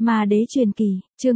Ma đế truyền kỳ, chương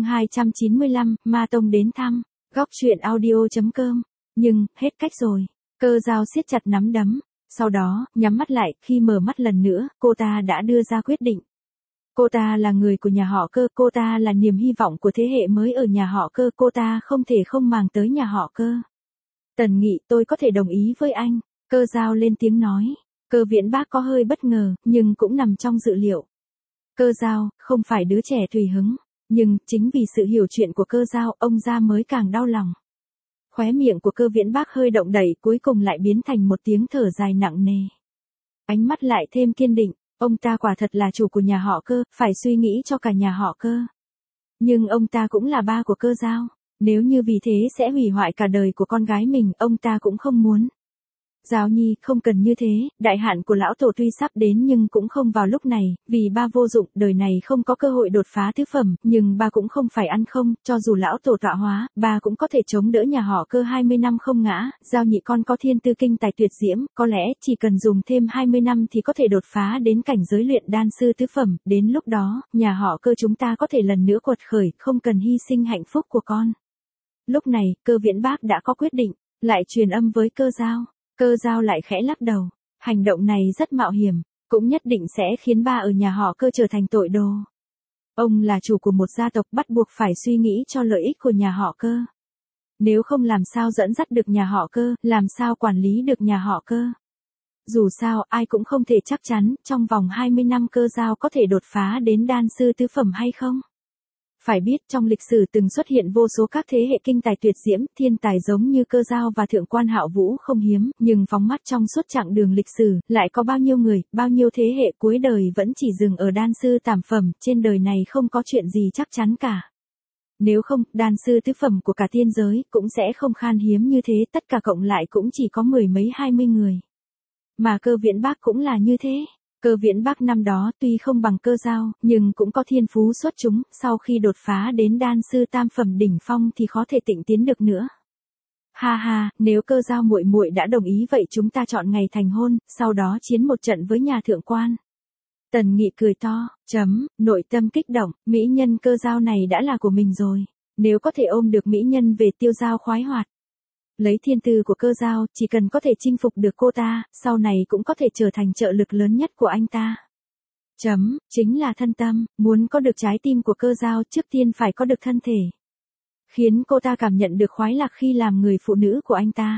295, Ma tông đến thăm, góc truyện audio.com. Nhưng, hết cách rồi. Cơ Dao siết chặt nắm đấm. Sau đó, nhắm mắt lại, khi mở mắt lần nữa, cô ta đã đưa ra quyết định. Cô ta là người của nhà họ Cơ, cô ta là niềm hy vọng của thế hệ mới ở nhà họ Cơ, cô ta không thể không màng tới nhà họ Cơ. Tần Nghị, tôi có thể đồng ý với anh. Cơ Dao lên tiếng nói. Cơ Viễn Bác có hơi bất ngờ, nhưng cũng nằm trong dự liệu. Cơ Dao, không phải đứa trẻ tùy hứng. Nhưng, chính vì sự hiểu chuyện của Cơ Dao, ông ra mới càng đau lòng. Khóe miệng của Cơ Viễn Bác hơi động đẩy, cuối cùng lại biến thành một tiếng thở dài nặng nề. Ánh mắt lại thêm kiên định, ông ta quả thật là chủ của nhà họ Cơ, phải suy nghĩ cho cả nhà họ Cơ. Nhưng ông ta cũng là ba của Cơ Dao, nếu như vì thế sẽ hủy hoại cả đời của con gái mình, ông ta cũng không muốn. Dao Nhi, không cần như thế, đại hạn của lão tổ tuy sắp đến nhưng cũng không vào lúc này, vì ba vô dụng, đời này không có cơ hội đột phá tứ phẩm, nhưng ba cũng không phải ăn không, cho dù lão tổ tọa hóa, ba cũng có thể chống đỡ nhà họ Cơ 20 năm không ngã. Dao Nhị con có thiên tư kinh tài tuyệt diễm, có lẽ chỉ cần dùng thêm 20 năm thì có thể đột phá đến cảnh giới luyện đan sư tứ phẩm, đến lúc đó, nhà họ Cơ chúng ta có thể lần nữa quật khởi, không cần hy sinh hạnh phúc của con. Lúc này, Cơ Viễn Bác đã có quyết định, lại truyền âm với Cơ Dao. Cơ Dao lại khẽ lắc đầu, hành động này rất mạo hiểm, cũng nhất định sẽ khiến ba ở nhà họ Cơ trở thành tội đồ. Ông là chủ của một gia tộc, bắt buộc phải suy nghĩ cho lợi ích của nhà họ Cơ. Nếu không làm sao dẫn dắt được nhà họ Cơ, làm sao quản lý được nhà họ Cơ. Dù sao, ai cũng không thể chắc chắn, trong vòng 20 năm Cơ Dao có thể đột phá đến đan sư tứ phẩm hay không. Phải biết trong lịch sử từng xuất hiện vô số các thế hệ kinh tài tuyệt diễm, thiên tài giống như Cơ Dao và Thượng quan Hạo Vũ không hiếm, nhưng phóng mắt trong suốt chặng đường lịch sử, lại có bao nhiêu người, bao nhiêu thế hệ cuối đời vẫn chỉ dừng ở đan sư tam phẩm, trên đời này không có chuyện gì chắc chắn cả. Nếu không, đan sư tứ phẩm của cả thiên giới cũng sẽ không khan hiếm như thế, tất cả cộng lại cũng chỉ có mười mấy 20 người. Mà Cơ Viễn Bác cũng là như thế. Cơ Viễn Bác năm đó tuy không bằng Cơ Dao, nhưng cũng có thiên phú xuất chúng, sau khi đột phá đến đan sư tam phẩm đỉnh phong thì khó thể tịnh tiến được nữa. Ha ha, nếu Cơ Dao muội muội đã đồng ý vậy chúng ta chọn ngày thành hôn, sau đó chiến một trận với nhà thượng quan. Tần Nghị cười to, nội tâm kích động, mỹ nhân Cơ Dao này đã là của mình rồi, nếu có thể ôm được mỹ nhân về tiêu dao khoái hoạt. Lấy thiên tư của Cơ Dao, chỉ cần có thể chinh phục được cô ta, sau này cũng có thể trở thành trợ lực lớn nhất của anh ta. Chính là thân tâm, muốn có được trái tim của Cơ Dao trước tiên phải có được thân thể. Khiến cô ta cảm nhận được khoái lạc khi làm người phụ nữ của anh ta.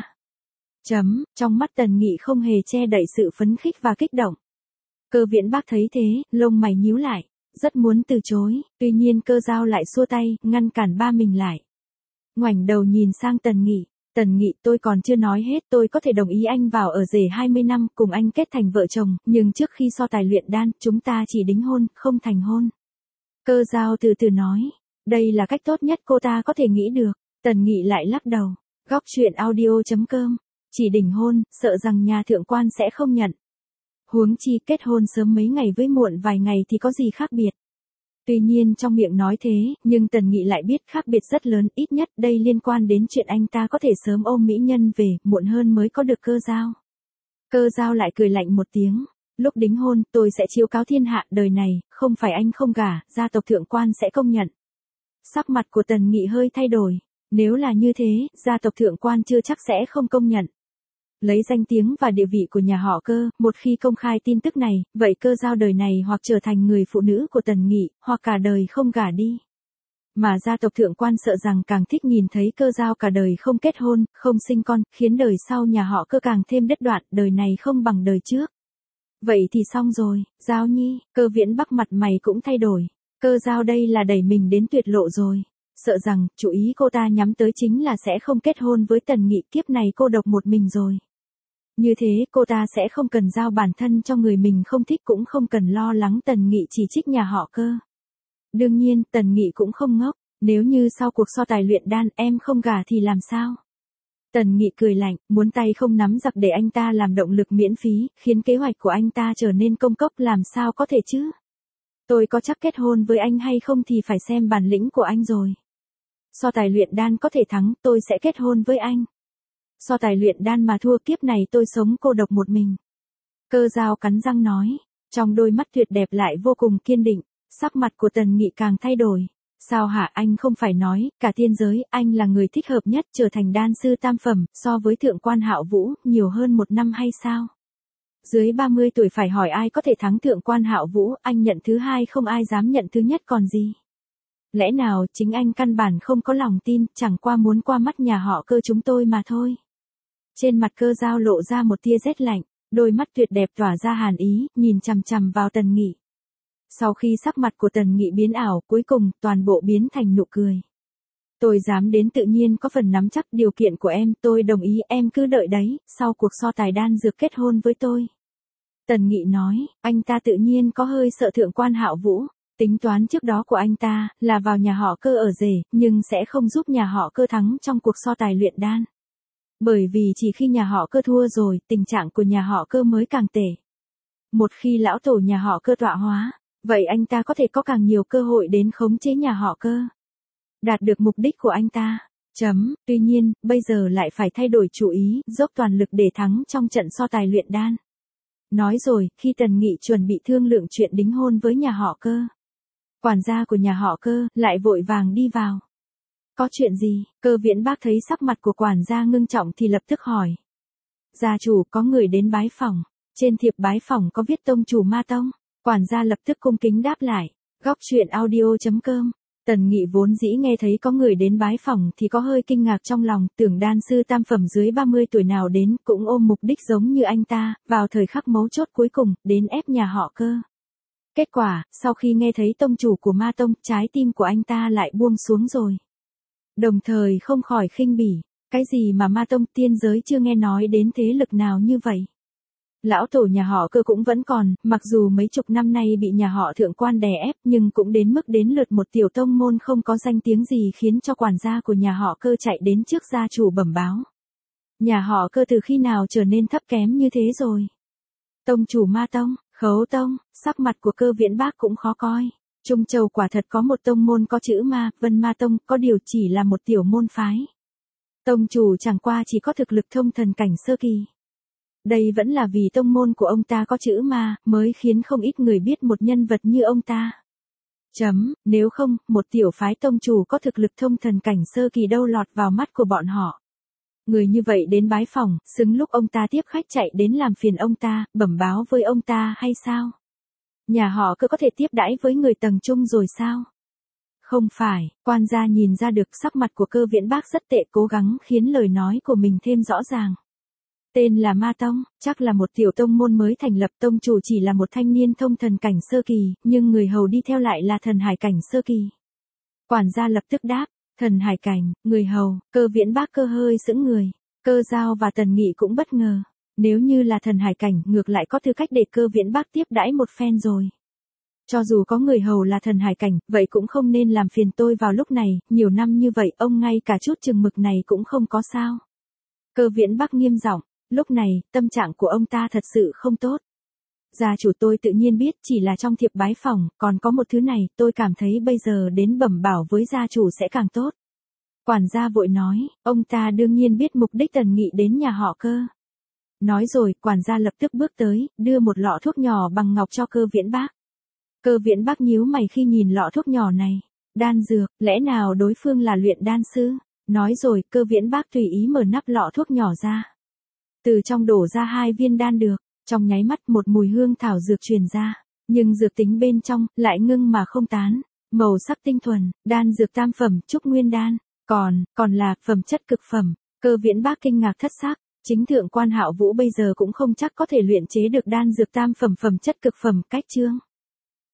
Trong mắt Tần Nghị không hề che đậy sự phấn khích và kích động. Cơ Viễn Bác thấy thế, lông mày nhíu lại, rất muốn từ chối, tuy nhiên Cơ Dao lại xua tay, ngăn cản ba mình lại. Ngoảnh đầu nhìn sang Tần Nghị. Tần Nghị, tôi còn chưa nói hết, tôi có thể đồng ý anh vào ở rể 20 năm, cùng anh kết thành vợ chồng, nhưng trước khi so tài luyện đan, chúng ta chỉ đính hôn, không thành hôn. Cơ Dao từ từ nói, đây là cách tốt nhất cô ta có thể nghĩ được. Tần Nghị lại lắc đầu, góc truyện audio.com, chỉ đính hôn, sợ rằng nhà thượng quan sẽ không nhận. Huống chi kết hôn sớm mấy ngày với muộn vài ngày thì có gì khác biệt. Tuy nhiên trong miệng nói thế, nhưng Tần Nghị lại biết khác biệt rất lớn, ít nhất đây liên quan đến chuyện anh ta có thể sớm ôm mỹ nhân về, muộn hơn mới có được Cơ Dao. Cơ Dao lại cười lạnh một tiếng, lúc đính hôn, tôi sẽ chiếu cáo thiên hạ, đời này, không phải anh không gả, gia tộc thượng quan sẽ công nhận. Sắc mặt của Tần Nghị hơi thay đổi, nếu là như thế, gia tộc thượng quan chưa chắc sẽ không công nhận. Lấy danh tiếng và địa vị của nhà họ Cơ, một khi công khai tin tức này, vậy Cơ Dao đời này hoặc trở thành người phụ nữ của Tần Nghị, hoặc cả đời không gả đi. Mà gia tộc thượng quan sợ rằng càng thích nhìn thấy Cơ Dao cả đời không kết hôn, không sinh con, khiến đời sau nhà họ Cơ càng thêm đứt đoạn, đời này không bằng đời trước. Vậy thì xong rồi, Dao Nhi, Cơ Viễn Bắc mặt mày cũng thay đổi. Cơ Dao đây là đẩy mình đến tuyệt lộ rồi. Sợ rằng, chủ ý cô ta nhắm tới chính là sẽ không kết hôn với Tần Nghị, kiếp này cô độc một mình rồi. Như thế cô ta sẽ không cần giao bản thân cho người mình không thích, cũng không cần lo lắng Tần Nghị chỉ trích nhà họ Cơ. Đương nhiên, Tần Nghị cũng không ngốc, nếu như sau cuộc so tài luyện đan em không gả thì làm sao? Tần Nghị cười lạnh, muốn tay không nắm giặc để anh ta làm động lực miễn phí, khiến kế hoạch của anh ta trở nên công cốc, làm sao có thể chứ? Tôi có chắc kết hôn với anh hay không thì phải xem bản lĩnh của anh rồi. So tài luyện đan có thể thắng, tôi sẽ kết hôn với anh. So tài luyện đan mà thua, kiếp này tôi sống cô độc một mình. Cơ Dao cắn răng nói, trong đôi mắt tuyệt đẹp lại vô cùng kiên định. Sắc mặt của Tần Nghị càng thay đổi. Sao hả, anh không phải nói, cả thiên giới, anh là người thích hợp nhất trở thành đan sư tam phẩm, so với thượng quan Hạo Vũ, nhiều hơn 1 năm hay sao? Dưới 30 tuổi phải hỏi ai có thể thắng thượng quan Hạo Vũ, anh nhận thứ hai không ai dám nhận thứ nhất còn gì. Lẽ nào chính anh căn bản không có lòng tin, chẳng qua muốn qua mắt nhà họ Cơ chúng tôi mà thôi. Trên mặt Cơ Dao lộ ra một tia rét lạnh, đôi mắt tuyệt đẹp tỏa ra hàn ý, nhìn chằm chằm vào Tần Nghị. Sau khi sắc mặt của Tần Nghị biến ảo, cuối cùng toàn bộ biến thành nụ cười. Tôi dám đến tự nhiên có phần nắm chắc điều kiện của em, tôi đồng ý, em cứ đợi đấy, sau cuộc so tài đan dược kết hôn với tôi. Tần Nghị nói, anh ta tự nhiên có hơi sợ thượng quan Hạo Vũ. Tính toán trước đó của anh ta là vào nhà họ Cơ ở rể, nhưng sẽ không giúp nhà họ Cơ thắng trong cuộc so tài luyện đan. Bởi vì chỉ khi nhà họ Cơ thua rồi, tình trạng của nhà họ Cơ mới càng tệ. Một khi lão tổ nhà họ Cơ tọa hóa, vậy anh ta có thể có càng nhiều cơ hội đến khống chế nhà họ Cơ. Đạt được mục đích của anh ta. Tuy nhiên, bây giờ lại phải thay đổi chủ ý, dốc toàn lực để thắng trong trận so tài luyện đan. Nói rồi, khi Tần Nghị chuẩn bị thương lượng chuyện đính hôn với nhà họ Cơ, quản gia của nhà họ Cơ lại vội vàng đi vào. Có chuyện gì? Cơ Viễn Bác thấy sắc mặt của quản gia ngưng trọng thì lập tức hỏi. Gia chủ, có người đến bái phỏng. Trên thiệp bái phỏng có viết tông chủ Ma Tông. Quản gia lập tức cung kính đáp lại. Góc truyện audio.com. Tần Nghị vốn dĩ nghe thấy có người đến bái phỏng thì có hơi kinh ngạc trong lòng, tưởng đan sư tam phẩm dưới 30 tuổi nào đến cũng ôm mục đích giống như anh ta, vào thời khắc mấu chốt cuối cùng, đến ép nhà họ Cơ. Kết quả, sau khi nghe thấy tông chủ của Ma Tông, trái tim của anh ta lại buông xuống rồi. Đồng thời không khỏi khinh bỉ, cái gì mà Ma Tông, tiên giới chưa nghe nói đến thế lực nào như vậy. Lão tổ nhà họ Cơ cũng vẫn còn, mặc dù mấy chục năm nay bị nhà họ thượng quan đè ép nhưng cũng đến mức đến lượt một tiểu tông môn không có danh tiếng gì khiến cho quản gia của nhà họ Cơ chạy đến trước gia chủ bẩm báo. Nhà họ Cơ từ khi nào trở nên thấp kém như thế rồi? Tông chủ Ma Tông, Khấu Tông, sắc mặt của Cơ Viễn Bác cũng khó coi. Trung Châu quả thật có một tông môn có chữ Ma, Vân Ma Tông, có điều chỉ là một tiểu môn phái. Tông chủ chẳng qua chỉ có thực lực thông thần cảnh sơ kỳ. Đây vẫn là vì tông môn của ông ta có chữ Ma, mới khiến không ít người biết một nhân vật như ông ta. Nếu không, một tiểu phái tông chủ có thực lực thông thần cảnh sơ kỳ đâu lọt vào mắt của bọn họ. Người như vậy đến bái phỏng, xứng lúc ông ta tiếp khách chạy đến làm phiền ông ta, bẩm báo với ông ta hay sao? Nhà họ Cơ có thể tiếp đãi với người tầng trung rồi sao? Không phải, quan gia nhìn ra được sắc mặt của Cơ Viễn Bác rất tệ, cố gắng khiến lời nói của mình thêm rõ ràng. Tên là Ma Tông, chắc là một tiểu tông môn mới thành lập, tông chủ chỉ là một thanh niên thông thần cảnh sơ kỳ, nhưng người hầu đi theo lại là thần hải cảnh sơ kỳ. Quản gia lập tức đáp, thần hải cảnh, người hầu. Cơ Viễn Bác Cơ hơi sững người, Cơ Dao và Tần Nghị cũng bất ngờ. Nếu như là thần hải cảnh, ngược lại có tư cách để Cơ Viễn Bác tiếp đãi một phen rồi. Cho dù có người hầu là thần hải cảnh, vậy cũng không nên làm phiền tôi vào lúc này, nhiều năm như vậy ông ngay cả chút chừng mực này cũng không có sao. Cơ Viễn Bác nghiêm giọng, lúc này, tâm trạng của ông ta thật sự không tốt. Gia chủ, tôi tự nhiên biết, chỉ là trong thiệp bái phỏng, còn có một thứ này, tôi cảm thấy bây giờ đến bẩm bảo với gia chủ sẽ càng tốt. Quản gia vội nói, ông ta đương nhiên biết mục đích Tần Nghị đến nhà họ Cơ. Nói rồi, quản gia lập tức bước tới, đưa một lọ thuốc nhỏ bằng ngọc cho Cơ Viễn Bác. Cơ Viễn Bác nhíu mày khi nhìn lọ thuốc nhỏ này. Đan dược, lẽ nào đối phương là luyện đan sư? Nói rồi, Cơ Viễn Bác tùy ý mở nắp lọ thuốc nhỏ ra. Từ trong đổ ra 2 viên đan dược, trong nháy mắt một mùi hương thảo dược truyền ra, nhưng dược tính bên trong lại ngưng mà không tán, màu sắc tinh thuần, đan dược tam phẩm, trúc nguyên đan, còn là phẩm chất cực phẩm. Cơ Viễn Bác kinh ngạc thất xác, chính thượng quan Hạo Vũ bây giờ cũng không chắc có thể luyện chế được đan dược tam phẩm phẩm chất cực phẩm. Cách chương